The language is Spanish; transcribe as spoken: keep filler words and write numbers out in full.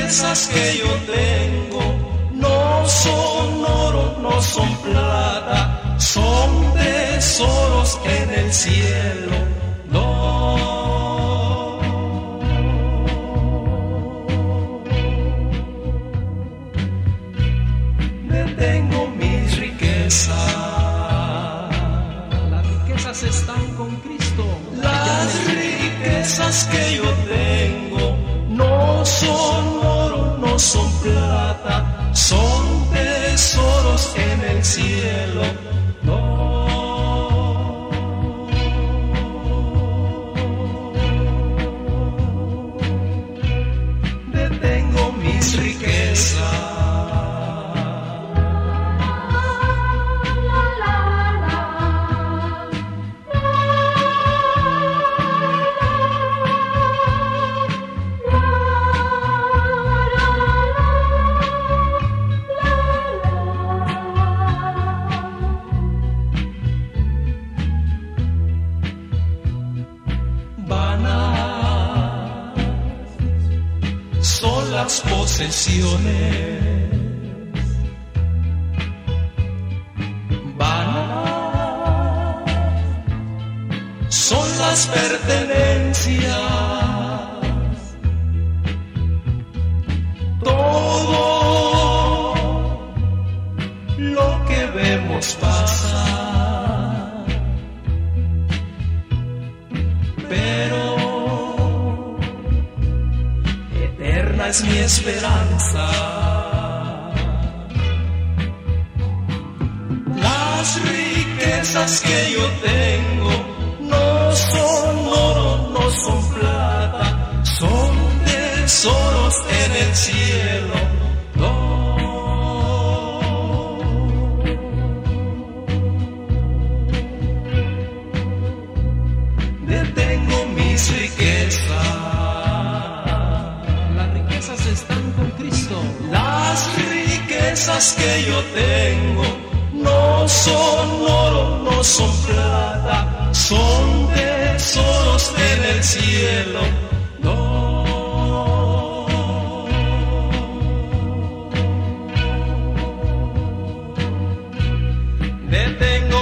riquezas que yo tengo no son oro, no son plata, son tesoros en el cielo. No. Detengo mis riquezas. Las riquezas están con Cristo. Las riquezas que yo tengo no son oro, no son plata, son tesoros en el cielo. No. Detengo mis riquezas. Son las posesiones, vanas son las pertenencias, todo lo que vemos pasar, pero es mi esperanza. Las riquezas que yo tengo no son oro, no son plata, son tesoros en el cielo. No. Detengo mis riquezas. Están con Cristo. Las riquezas que yo tengo no son oro, no son plata, son tesoros en el cielo. No. Detengo